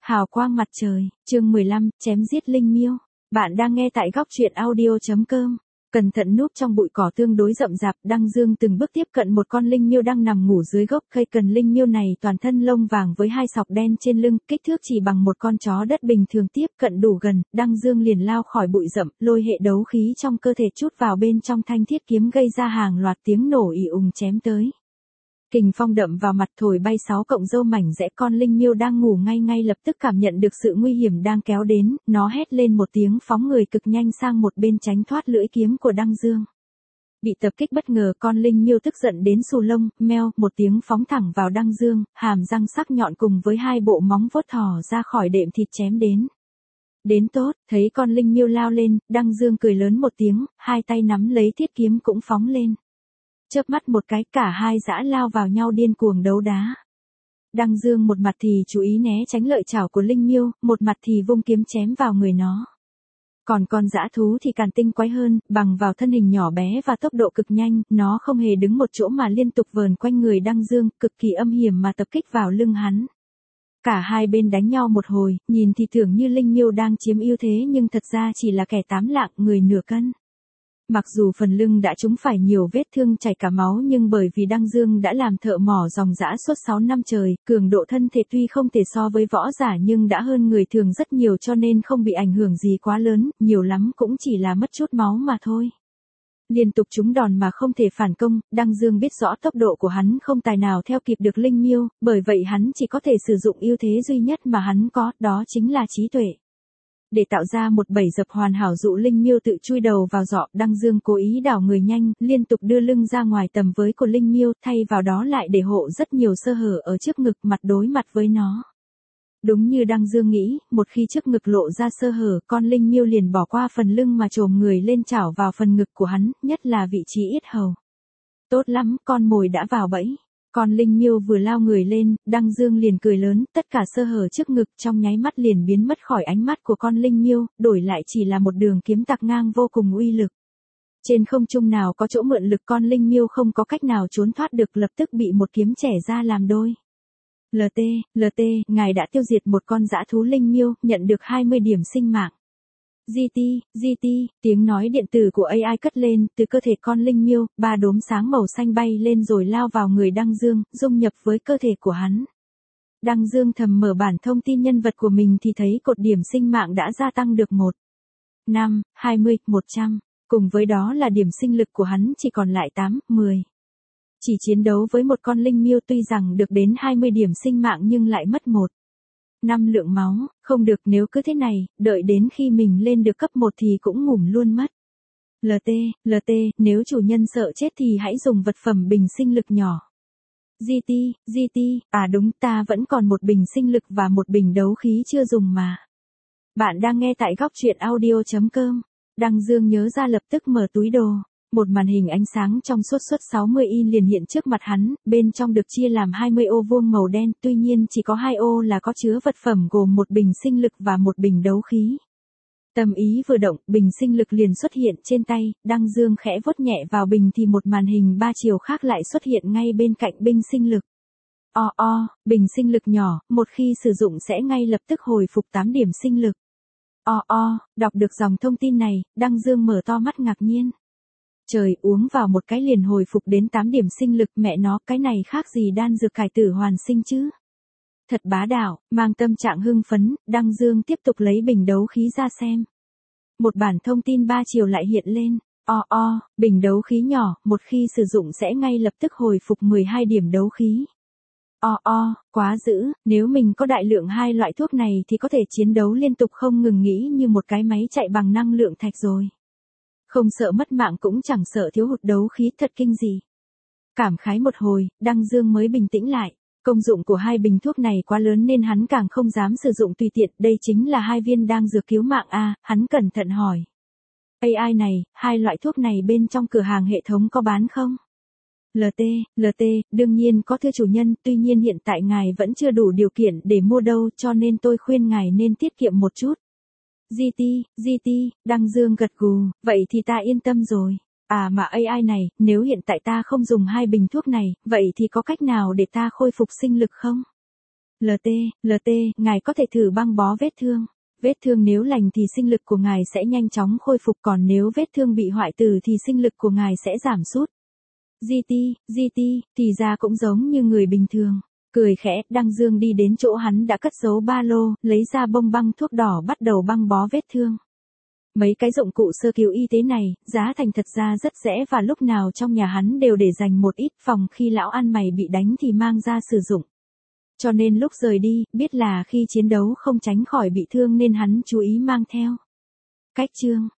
Hào quang mặt trời, chương 15, chém giết linh miêu. Bạn đang nghe tại góc truyện audio.com. Cẩn thận núp trong bụi cỏ tương đối rậm rạp, Đăng Dương từng bước tiếp cận một con linh miêu đang nằm ngủ dưới gốc cây cần. Linh miêu này toàn thân lông vàng với hai sọc đen trên lưng, kích thước chỉ bằng một con chó đất bình thường. Tiếp cận đủ gần, Đăng Dương liền lao khỏi bụi rậm, lôi hệ đấu khí trong cơ thể chút vào bên trong thanh thiết kiếm, gây ra hàng loạt tiếng nổ ì ùng chém tới. Kình phong đậm vào mặt thổi bay 6 cọng râu mảnh rẽ. Con linh miêu đang ngủ ngay lập tức cảm nhận được sự nguy hiểm đang kéo đến, nó hét lên một tiếng phóng người cực nhanh sang một bên tránh thoát lưỡi kiếm của Đăng Dương. Bị tập kích bất ngờ, con linh miêu tức giận đến xù lông, meo một tiếng phóng thẳng vào Đăng Dương, hàm răng sắc nhọn cùng với hai bộ móng vuốt thò ra khỏi đệm thịt chém đến. Đến tốt, thấy con linh miêu lao lên, Đăng Dương cười lớn một tiếng, hai tay nắm lấy thiết kiếm cũng phóng lên. Chớp mắt một cái, cả hai dã lao vào nhau điên cuồng đấu đá. Đăng Dương một mặt thì chú ý né tránh lợi chảo của linh miêu, một mặt thì vung kiếm chém vào người nó. Còn con dã thú thì càng tinh quái hơn, bằng vào thân hình nhỏ bé và tốc độ cực nhanh, nó không hề đứng một chỗ mà liên tục vờn quanh người Đăng Dương, cực kỳ âm hiểm mà tập kích vào lưng hắn. Cả hai bên đánh nhau một hồi, nhìn thì tưởng như linh miêu đang chiếm ưu thế nhưng thật ra chỉ là kẻ 8 lạng, người nửa cân. Mặc dù phần lưng đã trúng phải nhiều vết thương chảy cả máu, nhưng bởi vì Đăng Dương đã làm thợ mỏ ròng rã suốt 6 năm trời, cường độ thân thể tuy không thể so với võ giả nhưng đã hơn người thường rất nhiều, cho nên không bị ảnh hưởng gì quá lớn, nhiều lắm cũng chỉ là mất chút máu mà thôi. Liên tục trúng đòn mà không thể phản công, Đăng Dương biết rõ tốc độ của hắn không tài nào theo kịp được linh miêu, bởi vậy hắn chỉ có thể sử dụng ưu thế duy nhất mà hắn có, đó chính là trí tuệ. Để tạo ra một bẫy dập hoàn hảo dụ linh miêu tự chui đầu vào giỏ, Đăng Dương cố ý đảo người nhanh, liên tục đưa lưng ra ngoài tầm với của linh miêu, thay vào đó lại để hộ rất nhiều sơ hở ở trước ngực, mặt đối mặt với nó. Đúng như Đăng Dương nghĩ, một khi trước ngực lộ ra sơ hở, con linh miêu liền bỏ qua phần lưng mà chồm người lên chảo vào phần ngực của hắn, nhất là vị trí yết hầu. Tốt lắm, con mồi đã vào bẫy. Con linh miêu vừa lao người lên, Đăng Dương liền cười lớn, tất cả sơ hở trước ngực trong nháy mắt liền biến mất khỏi ánh mắt của con linh miêu, đổi lại chỉ là một đường kiếm tạc ngang vô cùng uy lực. Trên không trung nào có chỗ mượn lực, con linh miêu không có cách nào trốn thoát được, lập tức bị một kiếm chẻ ra làm đôi. LT, ngài đã tiêu diệt một con dã thú linh miêu, nhận được 20 điểm sinh mạng. GT, tiếng nói điện tử của AI cất lên, từ cơ thể con linh miêu, 3 đốm sáng màu xanh bay lên rồi lao vào người Đăng Dương, dung nhập với cơ thể của hắn. Đăng Dương thầm mở bản thông tin nhân vật của mình thì thấy cột điểm sinh mạng đã gia tăng được 1, 5, 20, 100, cùng với đó là điểm sinh lực của hắn chỉ còn lại 8, 10. Chỉ chiến đấu với một con linh miêu tuy rằng được đến 20 điểm sinh mạng nhưng lại mất 1, 5 lượng máu, không được, nếu cứ thế này, đợi đến khi mình lên được cấp 1 thì cũng ngủm luôn mất. LT, nếu chủ nhân sợ chết thì hãy dùng vật phẩm bình sinh lực nhỏ. GT, à đúng, ta vẫn còn một bình sinh lực và một bình đấu khí chưa dùng mà. Bạn đang nghe tại góc truyện audio.com. Đăng Dương nhớ ra lập tức mở túi đồ. Một màn hình ánh sáng trong suốt 60 inch liền hiện trước mặt hắn, bên trong được chia làm 20 ô vuông màu đen, tuy nhiên chỉ có 2 ô là có chứa vật phẩm gồm một bình sinh lực và một bình đấu khí. Tâm ý vừa động, bình sinh lực liền xuất hiện trên tay, Đăng Dương khẽ vuốt nhẹ vào bình thì một màn hình 3 chiều khác lại xuất hiện ngay bên cạnh bình sinh lực. Bình sinh lực nhỏ, một khi sử dụng sẽ ngay lập tức hồi phục 8 điểm sinh lực. Đọc được dòng thông tin này, Đăng Dương mở to mắt ngạc nhiên. Trời, uống vào một cái liền hồi phục đến 8 điểm sinh lực, mẹ nó, cái này khác gì đan dược cải tử hoàn sinh chứ. Thật bá đạo, mang tâm trạng hưng phấn, Đăng Dương tiếp tục lấy bình đấu khí ra xem. Một bản thông tin 3 chiều lại hiện lên. Bình đấu khí nhỏ, một khi sử dụng sẽ ngay lập tức hồi phục 12 điểm đấu khí. Quá dữ, nếu mình có đại lượng hai loại thuốc này thì có thể chiến đấu liên tục không ngừng nghỉ như một cái máy chạy bằng năng lượng thạch rồi. Không sợ mất mạng cũng chẳng sợ thiếu hụt đấu khí, thật kinh dị. Cảm khái một hồi, Đăng Dương mới bình tĩnh lại. Công dụng của hai bình thuốc này quá lớn nên hắn càng không dám sử dụng tùy tiện, đây chính là 2 viên đang dược cứu mạng à, hắn cẩn thận hỏi. AI này, 2 loại thuốc này bên trong cửa hàng hệ thống có bán không? LT, đương nhiên có thưa chủ nhân, tuy nhiên hiện tại ngài vẫn chưa đủ điều kiện để mua đâu, cho nên tôi khuyên ngài nên tiết kiệm một chút. GT, Đăng Dương gật gù, vậy thì ta yên tâm rồi. À mà AI này, nếu hiện tại ta không dùng 2 bình thuốc này, vậy thì có cách nào để ta khôi phục sinh lực không? LT, ngài có thể thử băng bó vết thương. Vết thương nếu lành thì sinh lực của ngài sẽ nhanh chóng khôi phục, còn nếu vết thương bị hoại tử thì sinh lực của ngài sẽ giảm sút. GT, thì ra cũng giống như người bình thường. Cười khẽ, Đăng Dương đi đến chỗ hắn đã cất giấu ba lô, lấy ra bông băng thuốc đỏ bắt đầu băng bó vết thương. Mấy cái dụng cụ sơ cứu y tế này, giá thành thật ra rất rẻ và lúc nào trong nhà hắn đều để dành một ít phòng khi lão ăn mày bị đánh thì mang ra sử dụng. Cho nên lúc rời đi, biết là khi chiến đấu không tránh khỏi bị thương nên hắn chú ý mang theo. Cách chương